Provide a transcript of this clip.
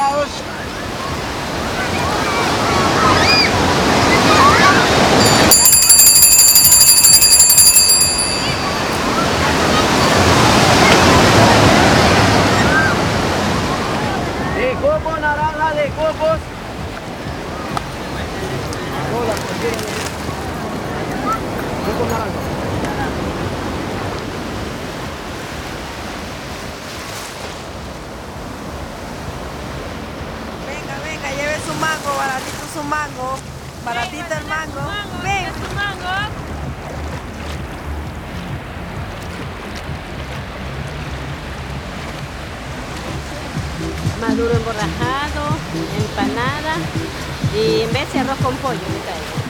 lados. De coco, naranja, de cocos. Hola, coco naranja. Venga, lleve su mango, baratito su mango. Baratito el mango. Ven. Su mango. Maduro emborrajado, empanada y en vez de arroz con pollo me traigo.